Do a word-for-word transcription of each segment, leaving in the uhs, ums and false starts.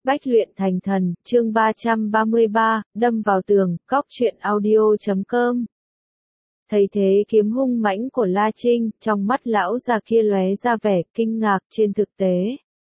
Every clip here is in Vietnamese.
Bách luyện thành thần, chương ba trăm ba mươi ba, đâm vào tường, cóc truyện audio chấm com. Thấy thế kiếm hung mãnh của La Trinh, trong mắt lão già kia lóe ra vẻ kinh ngạc. Trên thực tế,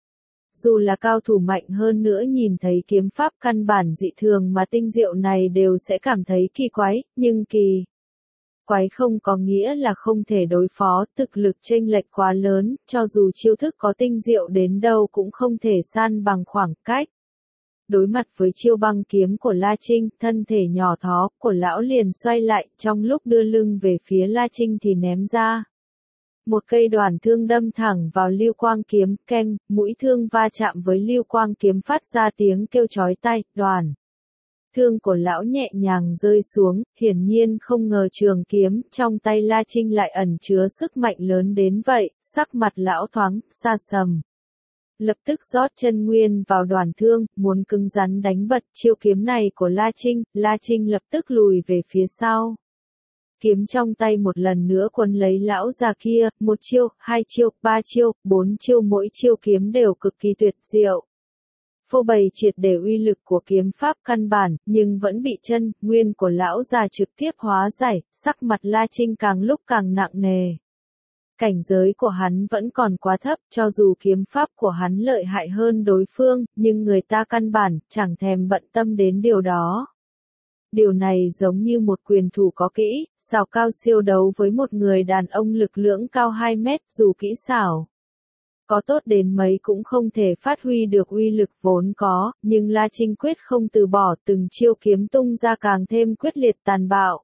dù là cao thủ mạnh hơn nữa nhìn thấy kiếm pháp căn bản dị thường mà tinh diệu này đều sẽ cảm thấy kỳ quái, nhưng kỳ quái không có nghĩa là không thể đối phó, thực lực chênh lệch quá lớn, cho dù chiêu thức có tinh diệu đến đâu cũng không thể san bằng khoảng cách. Đối mặt với chiêu băng kiếm của La Trinh, thân thể nhỏ thó của lão liền xoay lại, trong lúc đưa lưng về phía La Trinh thì ném ra một cây đoản thương đâm thẳng vào lưu quang kiếm, keng, mũi thương va chạm với lưu quang kiếm phát ra tiếng kêu chói tai. Đoản thương của lão nhẹ nhàng rơi xuống, hiển nhiên không ngờ trường kiếm trong tay La Trinh lại ẩn chứa sức mạnh lớn đến vậy, sắc mặt lão thoáng xa sầm. Lập tức rót chân nguyên vào đoản thương, muốn cứng rắn đánh bật chiêu kiếm này của La Trinh. La Trinh lập tức lùi về phía sau. Kiếm trong tay một lần nữa quấn lấy lão già kia, một chiêu, hai chiêu, ba chiêu, bốn chiêu, mỗi chiêu kiếm đều cực kỳ tuyệt diệu. Phô bày triệt để uy lực của kiếm pháp căn bản, nhưng vẫn bị chân nguyên của lão già trực tiếp hóa giải, sắc mặt La Trinh càng lúc càng nặng nề. Cảnh giới của hắn vẫn còn quá thấp, cho dù kiếm pháp của hắn lợi hại hơn đối phương, nhưng người ta căn bản chẳng thèm bận tâm đến điều đó. Điều này giống như một quyền thủ có kỹ, xảo cao siêu đấu với một người đàn ông lực lưỡng cao hai mét, dù kỹ xảo có tốt đến mấy cũng không thể phát huy được uy lực vốn có, nhưng La Trinh quyết không từ bỏ, từng chiêu kiếm tung ra càng thêm quyết liệt tàn bạo.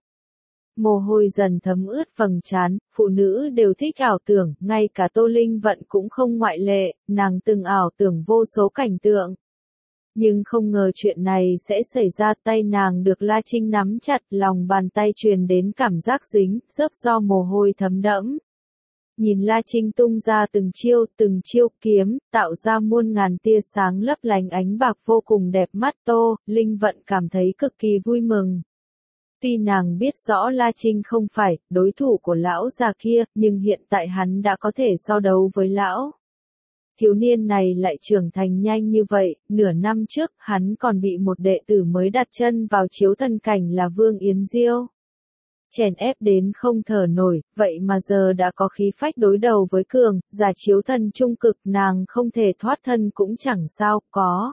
Mồ hôi dần thấm ướt vầng trán, phụ nữ đều thích ảo tưởng, ngay cả Tô Linh Vận cũng không ngoại lệ, nàng từng ảo tưởng vô số cảnh tượng. Nhưng không ngờ chuyện này sẽ xảy ra, tay nàng được La Trinh nắm chặt, lòng bàn tay truyền đến cảm giác dính, rớp do mồ hôi thấm đẫm. Nhìn La Trinh tung ra từng chiêu, từng chiêu kiếm, tạo ra muôn ngàn tia sáng lấp lánh ánh bạc vô cùng đẹp mắt. Tô Linh Vận cảm thấy cực kỳ vui mừng. Tuy nàng biết rõ La Trinh không phải đối thủ của lão già kia, nhưng hiện tại hắn đã có thể so đấu với lão thiếu niên này lại trưởng thành nhanh như vậy. Nửa năm trước, hắn còn bị một đệ tử mới đặt chân vào chiếu thần cảnh là Vương Yến Diêu chèn ép đến không thở nổi, vậy mà giờ đã có khí phách đối đầu với cường giả chiếu thần trung cực, nàng không thể thoát thân cũng chẳng sao, có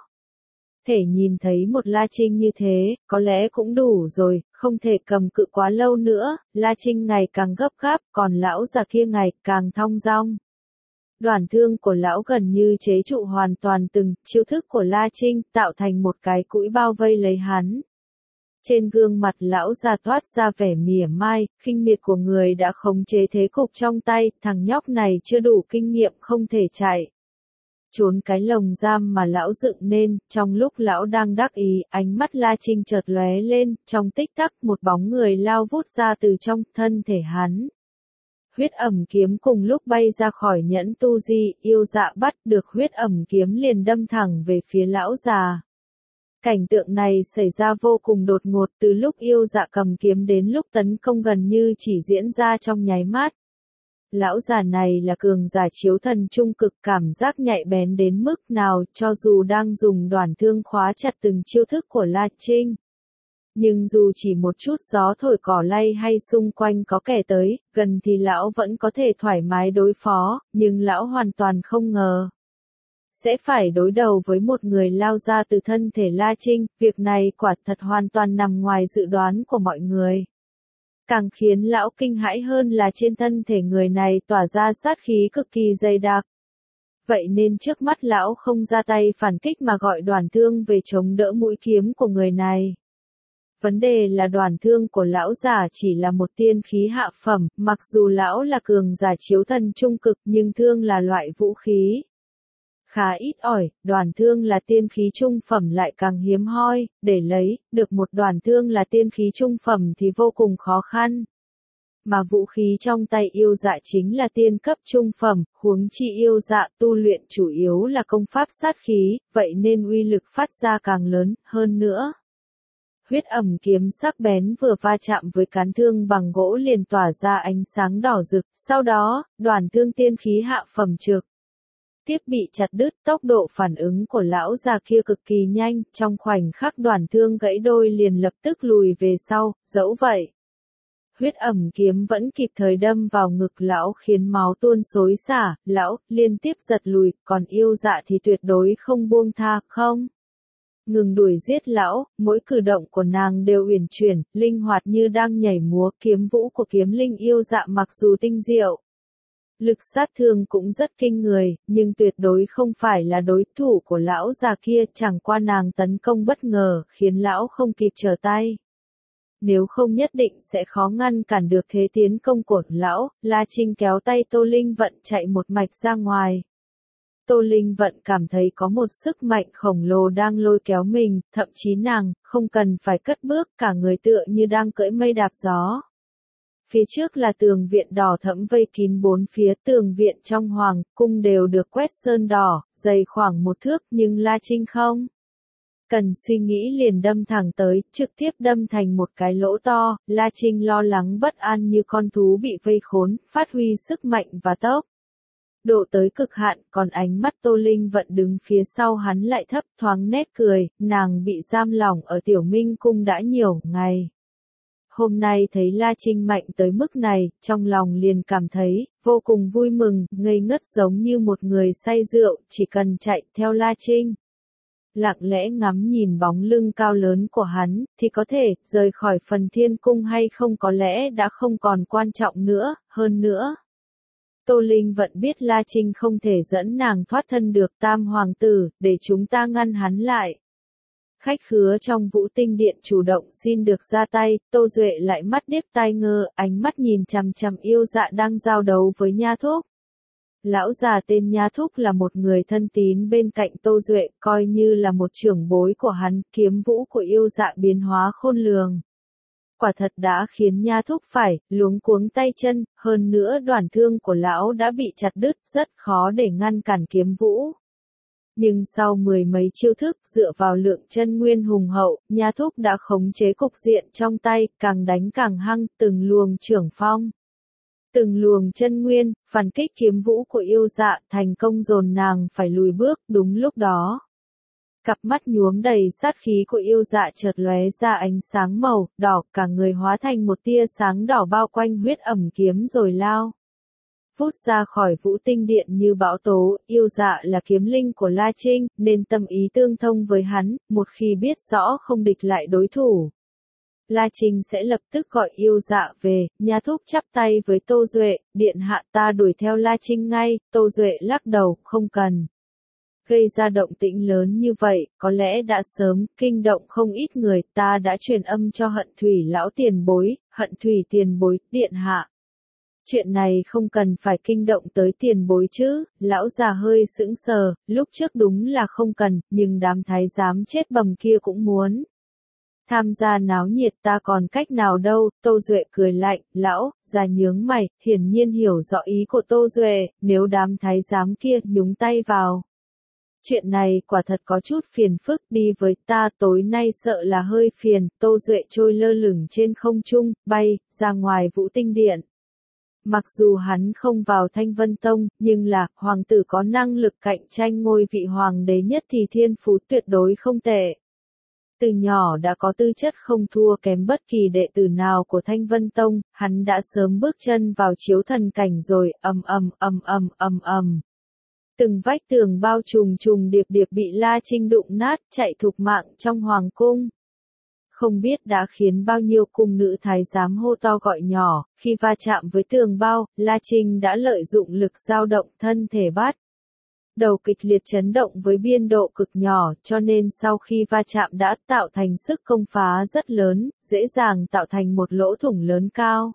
thể nhìn thấy một La Trinh như thế, có lẽ cũng đủ rồi, không thể cầm cự quá lâu nữa. La Trinh ngày càng gấp gáp, còn lão già kia ngày càng thong dong. Đoản thương của lão gần như chế trụ hoàn toàn từng chiêu thức của La Trinh, tạo thành một cái cũi bao vây lấy hắn. Trên gương mặt lão già toát ra vẻ mỉa mai, khinh miệt của người đã khống chế thế cục trong tay, thằng nhóc này chưa đủ kinh nghiệm không thể chạy trốn cái lồng giam mà lão dựng nên. Trong lúc lão đang đắc ý, ánh mắt La Trinh chợt lóe lên, trong tích tắc một bóng người lao vút ra từ trong thân thể hắn. Huyết ẩm kiếm cùng lúc bay ra khỏi nhẫn tu di, yêu dạ bắt được huyết ẩm kiếm liền đâm thẳng về phía lão già. Cảnh tượng này xảy ra vô cùng đột ngột, từ lúc yêu dạ cầm kiếm đến lúc tấn công gần như chỉ diễn ra trong nháy mắt. Lão già này là cường giả chiếu thần trung cực, cảm giác nhạy bén đến mức nào, cho dù đang dùng đoản thương khóa chặt từng chiêu thức của La Trinh. Nhưng dù chỉ một chút gió thổi cỏ lay hay xung quanh có kẻ tới, gần thì lão vẫn có thể thoải mái đối phó, nhưng lão hoàn toàn không ngờ sẽ phải đối đầu với một người lao ra từ thân thể La Trinh, việc này quả thật hoàn toàn nằm ngoài dự đoán của mọi người. Càng khiến lão kinh hãi hơn là trên thân thể người này tỏa ra sát khí cực kỳ dày đặc. Vậy nên trước mắt lão không ra tay phản kích mà gọi đoản thương về chống đỡ mũi kiếm của người này. Vấn đề là đoản thương của lão giả chỉ là một tiên khí hạ phẩm, mặc dù lão là cường giả chiếu thần trung cực nhưng thương là loại vũ khí khá ít ỏi, đoản thương là tiên khí trung phẩm lại càng hiếm hoi, để lấy được một đoản thương là tiên khí trung phẩm thì vô cùng khó khăn. Mà vũ khí trong tay yêu dạ chính là tiên cấp trung phẩm, huống chi yêu dạ tu luyện chủ yếu là công pháp sát khí, vậy nên uy lực phát ra càng lớn hơn nữa. Huyết ẩm kiếm sắc bén vừa va chạm với cán thương bằng gỗ liền tỏa ra ánh sáng đỏ rực, sau đó, đoản thương tiên khí hạ phẩm trực tiếp bị chặt đứt. Tốc độ phản ứng của lão già kia cực kỳ nhanh, trong khoảnh khắc Đoàn Thương gãy đôi liền lập tức lùi về sau, dẫu vậy. Huyết ẩm kiếm vẫn kịp thời đâm vào ngực lão khiến máu tuôn xối xả, lão liên tiếp giật lùi, còn yêu dạ thì tuyệt đối không buông tha, không ngừng đuổi giết lão, mỗi cử động của nàng đều uyển chuyển, linh hoạt như đang nhảy múa. Kiếm vũ của kiếm linh yêu dạ mặc dù tinh diệu, lực sát thương cũng rất kinh người, nhưng tuyệt đối không phải là đối thủ của lão già kia, chẳng qua nàng tấn công bất ngờ, khiến lão không kịp trở tay. Nếu không nhất định sẽ khó ngăn cản được thế tiến công của lão. La Trinh kéo tay Tô Linh Vận chạy một mạch ra ngoài. Tô Linh Vận cảm thấy có một sức mạnh khổng lồ đang lôi kéo mình, thậm chí nàng không cần phải cất bước, cả người tựa như đang cưỡi mây đạp gió. Phía trước là tường viện đỏ thẫm vây kín bốn phía, tường viện trong hoàng cung đều được quét sơn đỏ, dày khoảng một thước, nhưng La Trinh không cần suy nghĩ liền đâm thẳng tới, trực tiếp đâm thành một cái lỗ to. La Trinh lo lắng bất an như con thú bị vây khốn, phát huy sức mạnh và tốc độ tới cực hạn, còn ánh mắt Tô Linh Vận đứng phía sau hắn lại thấp thoáng nét cười, nàng bị giam lỏng ở Tiểu Minh cung đã nhiều ngày. Hôm nay thấy La Trinh mạnh tới mức này, trong lòng liền cảm thấy vô cùng vui mừng, ngây ngất giống như một người say rượu, chỉ cần chạy theo La Trinh, lặng lẽ ngắm nhìn bóng lưng cao lớn của hắn, thì có thể rời khỏi Phần Thiên Cung hay không có lẽ đã không còn quan trọng nữa. Hơn nữa, Tô Linh Vận biết La Trinh không thể dẫn nàng thoát thân được. Tam hoàng tử, để chúng ta ngăn hắn lại. Khách khứa trong Vũ Tinh Điện chủ động xin được ra tay. Tô Duệ lại mắt điếc tai ngơ, ánh mắt nhìn chằm chằm yêu dạ đang giao đấu với Nha Thúc. Lão già tên Nha Thúc là một người thân tín bên cạnh Tô Duệ, coi như là một trưởng bối của hắn. Kiếm vũ của yêu dạ biến hóa khôn lường, quả thật đã khiến Nha Thúc phải luống cuống tay chân. Hơn nữa Đoàn Thương của lão đã bị chặt đứt, rất khó để ngăn cản kiếm vũ. Nhưng sau mười mấy chiêu thức, dựa vào lượng chân nguyên hùng hậu, Nha Thúc đã khống chế cục diện trong tay, càng đánh càng hăng, từng luồng trưởng phong, từng luồng chân nguyên, phản kích kiếm vũ của yêu dạ, thành công dồn nàng phải lùi bước. Đúng lúc đó, cặp mắt nhuốm đầy sát khí của yêu dạ chợt lóe ra ánh sáng màu đỏ, cả người hóa thành một tia sáng đỏ bao quanh huyết ẩm kiếm rồi lao vút ra khỏi Vũ Tinh Điện như bão tố. Yêu dạ là kiếm linh của La Trinh, nên tâm ý tương thông với hắn, một khi biết rõ không địch lại đối thủ, La Trinh sẽ lập tức gọi yêu dạ về. Nha Thúc chắp tay với Tô Duệ, điện hạ ta đuổi theo La Trinh ngay. Tô Duệ lắc đầu, không cần gây ra động tĩnh lớn như vậy, có lẽ đã sớm kinh động không ít người. Ta đã truyền âm cho Hận Thủy lão tiền bối. Hận Thủy tiền bối, điện hạ, chuyện này không cần phải kinh động tới tiền bối chứ. Lão già hơi sững sờ, lúc trước đúng là không cần, nhưng đám thái giám chết bầm kia cũng muốn tham gia náo nhiệt, ta còn cách nào đâu. Tô Duệ cười lạnh, lão già nhướng mày, hiển nhiên hiểu rõ ý của Tô Duệ. Nếu đám thái giám kia nhúng tay vào chuyện này, quả thật có chút phiền phức. Đi với ta, tối nay sợ là hơi phiền. Tô Duệ trôi lơ lửng trên không trung, bay ra ngoài Vũ Tinh Điện. Mặc dù hắn không vào Thanh Vân Tông, nhưng là hoàng tử có năng lực cạnh tranh ngôi vị hoàng đế nhất thì thiên phú tuyệt đối không tệ. Từ nhỏ đã có tư chất không thua kém bất kỳ đệ tử nào của Thanh Vân Tông, hắn đã sớm bước chân vào chiếu thần cảnh rồi. Ầm ầm ầm ầm ầm ầm. Từng vách tường bao trùm trùng điệp điệp bị La Trinh đụng nát, chạy thục mạng trong hoàng cung. Không biết đã khiến bao nhiêu cung nữ thái giám hô to gọi nhỏ. Khi va chạm với tường bao, La Trinh đã lợi dụng lực dao động thân thể bắt đầu kịch liệt chấn động với biên độ cực nhỏ, cho nên sau khi va chạm đã tạo thành sức công phá rất lớn, dễ dàng tạo thành một lỗ thủng lớn cao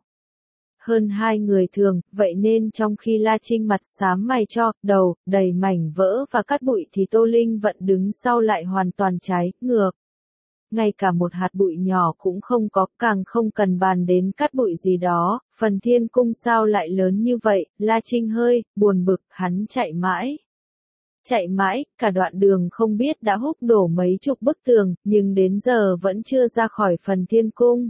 hơn hai người thường. Vậy nên trong khi La Trinh mặt xám mày cho, đầu đầy mảnh vỡ và cát bụi, thì Tô Linh Vận đứng sau lại hoàn toàn trái ngược. Ngay cả một hạt bụi nhỏ cũng không có, càng không cần bàn đến cát bụi gì đó. Phần Thiên Cung sao lại lớn như vậy? La Trinh hơi buồn bực, hắn chạy mãi chạy mãi, cả đoạn đường không biết đã húc đổ mấy chục bức tường, nhưng đến giờ vẫn chưa ra khỏi Phần Thiên Cung.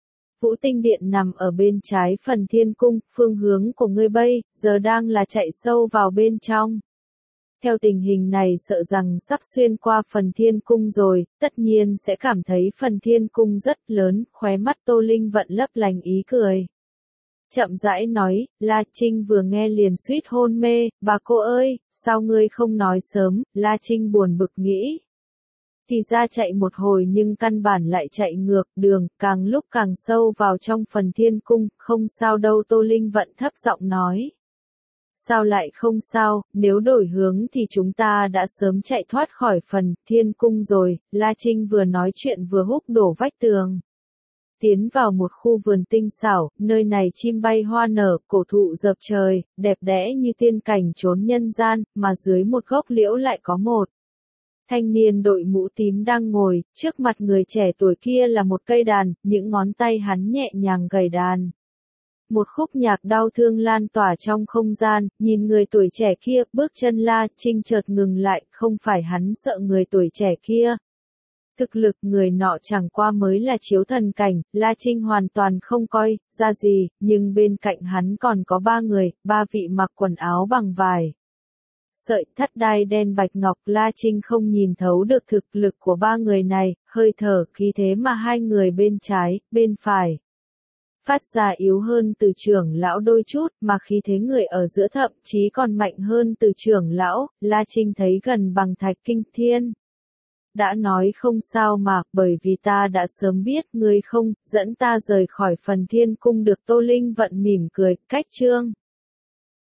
Vũ Tinh Điện nằm ở bên trái Phần Thiên Cung, phương hướng của ngươi bây giờ đang là chạy sâu vào bên trong. Theo tình hình này sợ rằng sắp xuyên qua phần thiên cung rồi, tất nhiên sẽ cảm thấy phần thiên cung rất lớn, khóe mắt Tô Linh Vận lấp lánh ý cười. Chậm rãi nói, La Trinh vừa nghe liền suýt hôn mê, bà cô ơi, sao ngươi không nói sớm, La Trinh buồn bực nghĩ. Thì ra chạy một hồi nhưng căn bản lại chạy ngược đường, càng lúc càng sâu vào trong phần thiên cung, không sao đâu Tô Linh Vận thấp giọng nói. Sao lại không sao, nếu đổi hướng thì chúng ta đã sớm chạy thoát khỏi phần thiên cung rồi, La Trinh vừa nói chuyện vừa húc đổ vách tường. Tiến vào một khu vườn tinh xảo, nơi này chim bay hoa nở, cổ thụ dợp trời, đẹp đẽ như tiên cảnh trốn nhân gian, mà dưới một gốc liễu lại có một thanh niên đội mũ tím đang ngồi, trước mặt người trẻ tuổi kia là một cây đàn, những ngón tay hắn nhẹ nhàng gảy đàn. Một khúc nhạc đau thương lan tỏa trong không gian, nhìn người tuổi trẻ kia, bước chân La Trinh chợt ngừng lại, không phải hắn sợ người tuổi trẻ kia. Thực lực người nọ chẳng qua mới là chiếu thần cảnh, La Trinh hoàn toàn không coi ra gì, nhưng bên cạnh hắn còn có ba người, ba vị mặc quần áo bằng vải. Sợi thắt đai đen bạch ngọc, La Trinh không nhìn thấu được thực lực của ba người này, hơi thở khí thế mà hai người bên trái, bên phải phát ra yếu hơn từ trưởng lão đôi chút, mà khí thế người ở giữa thậm chí còn mạnh hơn từ trưởng lão, La Trinh thấy gần bằng thạch kinh thiên. Đã nói không sao mà, bởi vì ta đã sớm biết ngươi không, dẫn ta rời khỏi phần thiên cung được Tô Linh Vận mỉm cười, cách chương.